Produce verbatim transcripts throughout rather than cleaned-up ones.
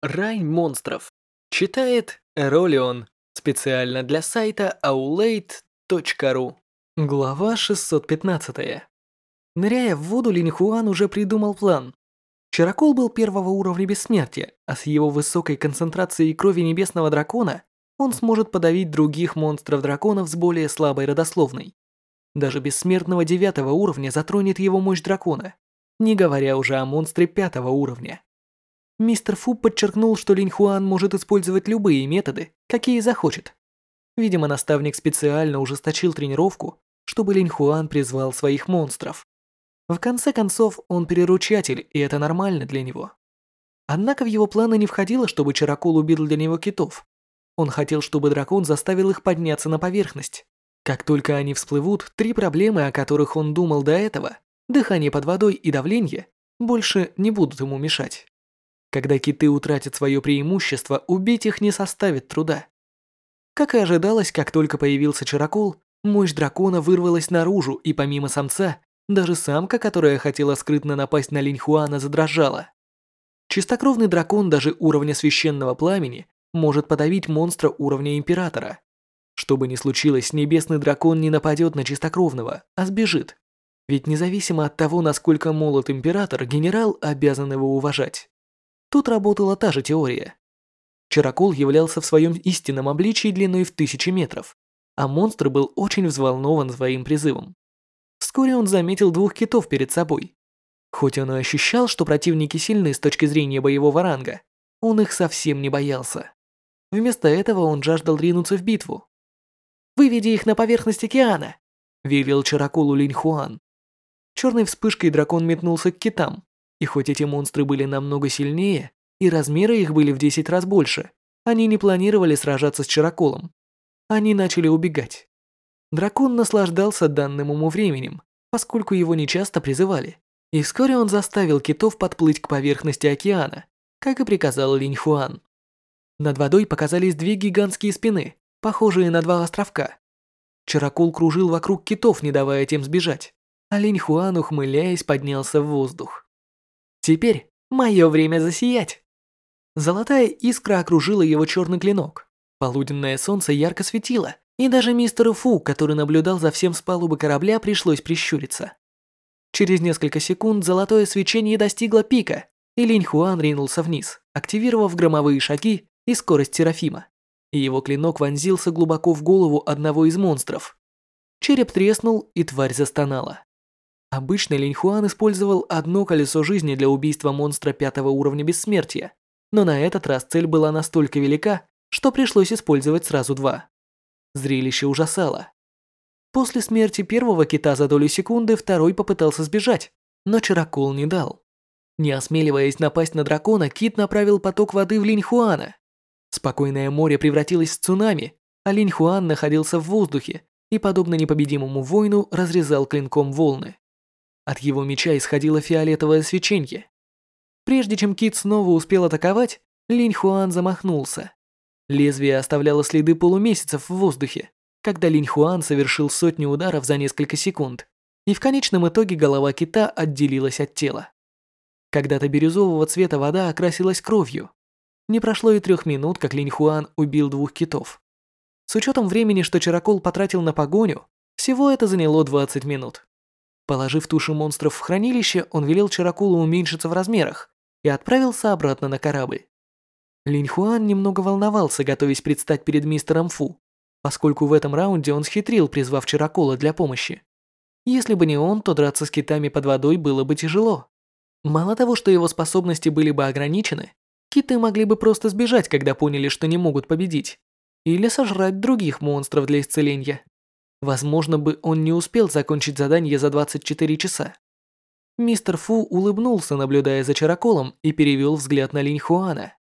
Рай монстров. Читает Эролион. Специально для сайта аулейт точка ру. Глава шестьсот пятнадцать. Ныряя в воду, Линь Хуан уже придумал план. Чарокол был первого уровня бессмертия, а с его высокой концентрацией крови небесного дракона он сможет подавить других монстров-драконов с более слабой родословной. Даже бессмертного девятого уровня затронет его мощь дракона, не говоря уже о монстре пятого уровня. Мистер Фу подчеркнул, что Линь Хуан может использовать любые методы, какие захочет. Видимо, наставник специально ужесточил тренировку, чтобы Линь Хуан призвал своих монстров. В конце концов, он переручатель, и это нормально для него. Однако в его планы не входило, чтобы Чарокол убил для него китов. Он хотел, чтобы дракон заставил их подняться на поверхность. Как только они всплывут, три проблемы, о которых он думал до этого, дыхание под водой и давление, больше не будут ему мешать. Когда киты утратят свое преимущество, убить их не составит труда. Как и ожидалось, как только появился Чарокол, мощь дракона вырвалась наружу, и помимо самца, даже самка, которая хотела скрытно напасть на Линь Хуана, задрожала. Чистокровный дракон даже уровня священного пламени может подавить монстра уровня императора. Что бы ни случилось, небесный дракон не нападет на чистокровного, а сбежит. Ведь независимо от того, насколько молод император, генерал обязан его уважать. Тут работала та же теория. Чарокол являлся в своем истинном обличии длиной в тысячи метров, а монстр был очень взволнован своим призывом. Вскоре он заметил двух китов перед собой. Хоть он и ощущал, что противники сильны с точки зрения боевого ранга, он их совсем не боялся. Вместо этого он жаждал ринуться в битву. «Выведи их на поверхность океана», – велел Чароколу Линь Хуан. Черной вспышкой дракон метнулся к китам, и хоть эти монстры были намного сильнее, и размеры их были в десять раз больше, они не планировали сражаться с Чароколом. Они начали убегать. Дракон наслаждался данным ему временем, поскольку его нечасто призывали, и вскоре он заставил китов подплыть к поверхности океана, как и приказал Линь Хуан. Над водой показались две гигантские спины, похожие на два островка. Чарокол кружил вокруг китов, не давая тем сбежать, а Линь Хуан, ухмыляясь, поднялся в воздух. «Теперь мое время засиять!» Золотая искра окружила его черный клинок. Полуденное солнце ярко светило, и даже мистеру Фу, который наблюдал за всем с палубы корабля, пришлось прищуриться. Через несколько секунд золотое свечение достигло пика, и Линь Хуан ринулся вниз, активировав громовые шаги и скорость Серафима. И его клинок вонзился глубоко в голову одного из монстров. Череп треснул, и тварь застонала. Обычно Линь Хуан использовал одно колесо жизни для убийства монстра пятого уровня бессмертия, но на этот раз цель была настолько велика, что пришлось использовать сразу два. Зрелище ужасало. После смерти первого кита за долю секунды второй попытался сбежать, но Чарокол не дал. Не осмеливаясь напасть на дракона, кит направил поток воды в Линь Хуана. Спокойное море превратилось в цунами, а Линь Хуан находился в воздухе и, подобно непобедимому воину, разрезал клинком волны. От его меча исходило фиолетовое свеченье. Прежде чем кит снова успел атаковать, Линь Хуан замахнулся. Лезвие оставляло следы полумесяцев в воздухе, когда Линь Хуан совершил сотни ударов за несколько секунд, и в конечном итоге голова кита отделилась от тела. Когда-то бирюзового цвета вода окрасилась кровью. Не прошло и трех минут, как Линь Хуан убил двух китов. С учетом времени, что Чарокол потратил на погоню, всего это заняло двадцать минут. Положив туши монстров в хранилище, он велел Чароколу уменьшиться в размерах и отправился обратно на корабль. Линь Хуан немного волновался, готовясь предстать перед мистером Фу, поскольку в этом раунде он схитрил, призвав Чарокола для помощи. Если бы не он, то драться с китами под водой было бы тяжело. Мало того, что его способности были бы ограничены, киты могли бы просто сбежать, когда поняли, что не могут победить, или сожрать других монстров для исцеления. Возможно бы он не успел закончить задание за двадцать четыре часа. Мистер Фу улыбнулся, наблюдая за Чароколом, и перевел взгляд на Линь Хуана.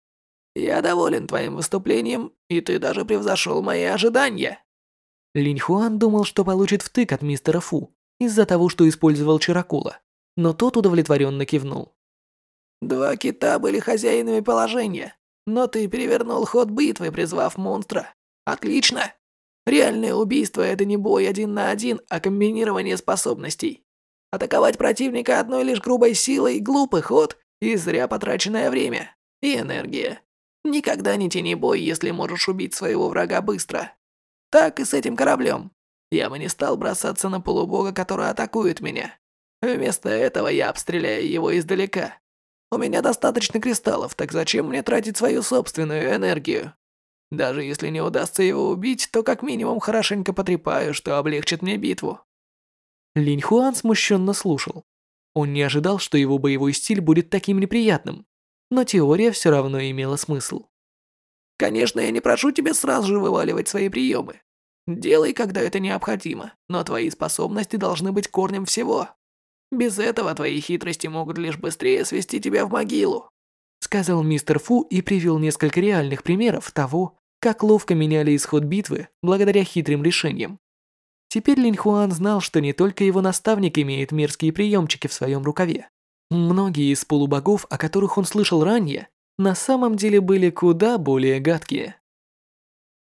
«Я доволен твоим выступлением, и ты даже превзошел мои ожидания». Линь Хуан думал, что получит втык от мистера Фу из-за того, что использовал Чарокола, но тот удовлетворенно кивнул. «Два кита были хозяинами положения, но ты перевернул ход битвы, призвав монстра. Отлично! Реальное убийство – это не бой один на один, а комбинирование способностей. Атаковать противника одной лишь грубой силой – глупый ход и зря потраченное время. и энергия. Никогда не тяни бой, если можешь убить своего врага быстро. Так и с этим кораблем. Я бы не стал бросаться на полубога, который атакует меня. Вместо этого я обстреляю его издалека. У меня достаточно кристаллов, так зачем мне тратить свою собственную энергию? Даже если не удастся его убить, то как минимум хорошенько потрепаю, что облегчит мне битву. Линь Хуан смущенно слушал. Он не ожидал, что его боевой стиль будет таким неприятным, но теория все равно имела смысл. Конечно, я не прошу тебя сразу же вываливать свои приемы. Делай, когда это необходимо, но твои способности должны быть корнем всего. Без этого твои хитрости могут лишь быстрее свести тебя в могилу. Сказал мистер Фу и привел несколько реальных примеров того, как ловко меняли исход битвы благодаря хитрым решениям. Теперь Линь Хуан знал, что не только его наставник имеет мерзкие приемчики в своем рукаве. Многие из полубогов, о которых он слышал ранее, на самом деле были куда более гадкие.